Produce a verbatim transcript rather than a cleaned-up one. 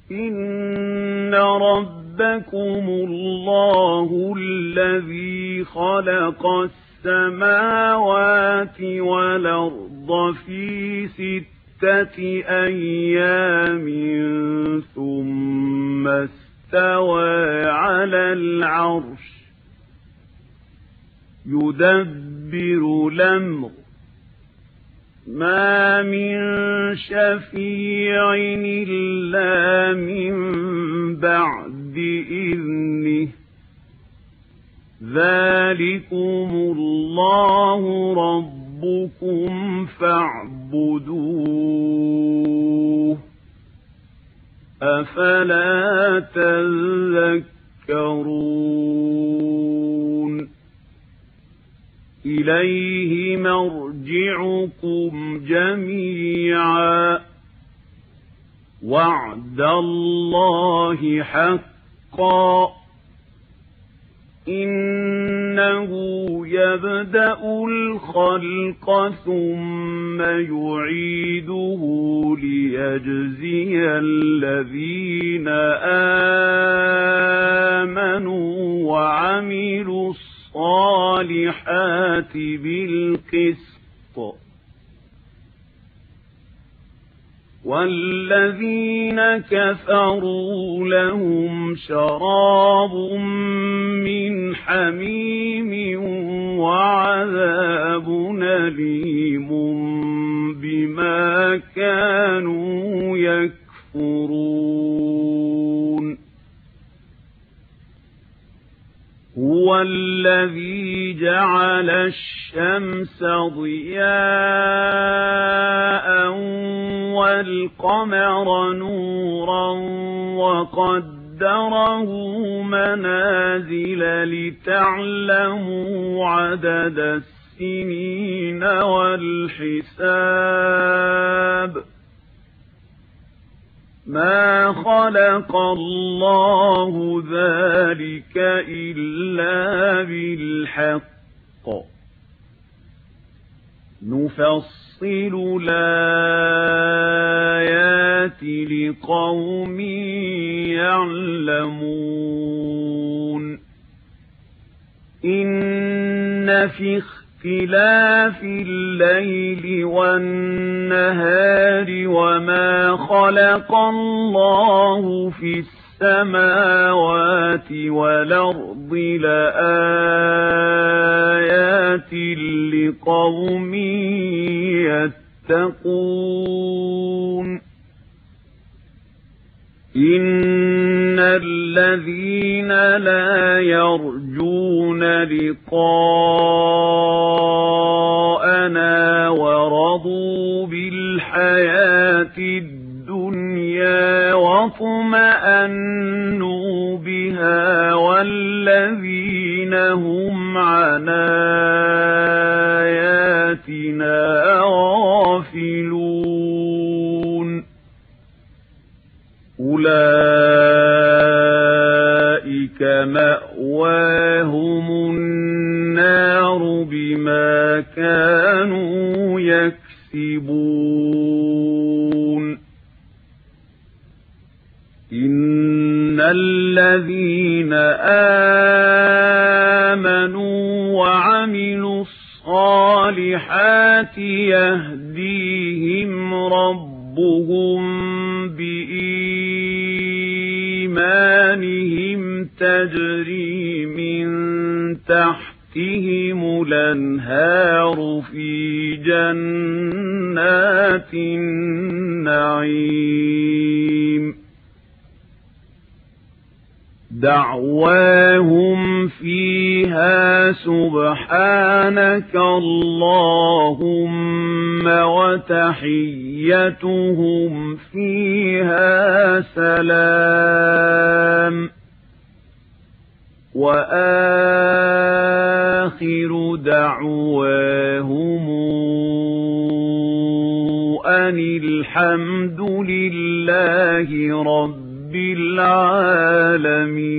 إن ربكم الله الذي خلق السماوات والأرض في ستة أيام ثم استوى على العرش يدبر الأمر ما من شفيع إلا من بعد إذنه ذلكم الله ربكم فاعبدوه أفلا تذكرون إليه مرجعكم جميعا وعد الله حقا إنه يبدأ الخلق ثم يعيده ليجزي الذين آمنوا وعملوا الصالحات بالقسط والذين كفروا لهم شراب من حميم وعذاب أليم بما كانوا يكفرون هو الذي جعل الشمس ضياء والقمر نورا وقدره منازل لتعلموا عدد السنين والحساب ما خلق الله ذلك إلا بالحق نفصل الآيات لقوم يعلمون إن في اختلاف الليل والنهار وما خلق الله في السماوات والأرض لآيات لقوم يتقون إن الذين لا يرجون لقاءنا ورضوا بالحياة الدنيا واطمأنوا بها والذين هم عن آياتنا غافلون أولئك مأواهم النار بما كانوا يكسبون إن الذين آمنوا وعملوا الصالحات يهديهم ربهم بإيمانهم تجري من تحتهم الأنهار في جنات النعيم دعواهم فيها سبحانك اللهم وتحيتهم فيها سلام وآخر دعواهم أن الحمد لله رب العالمين.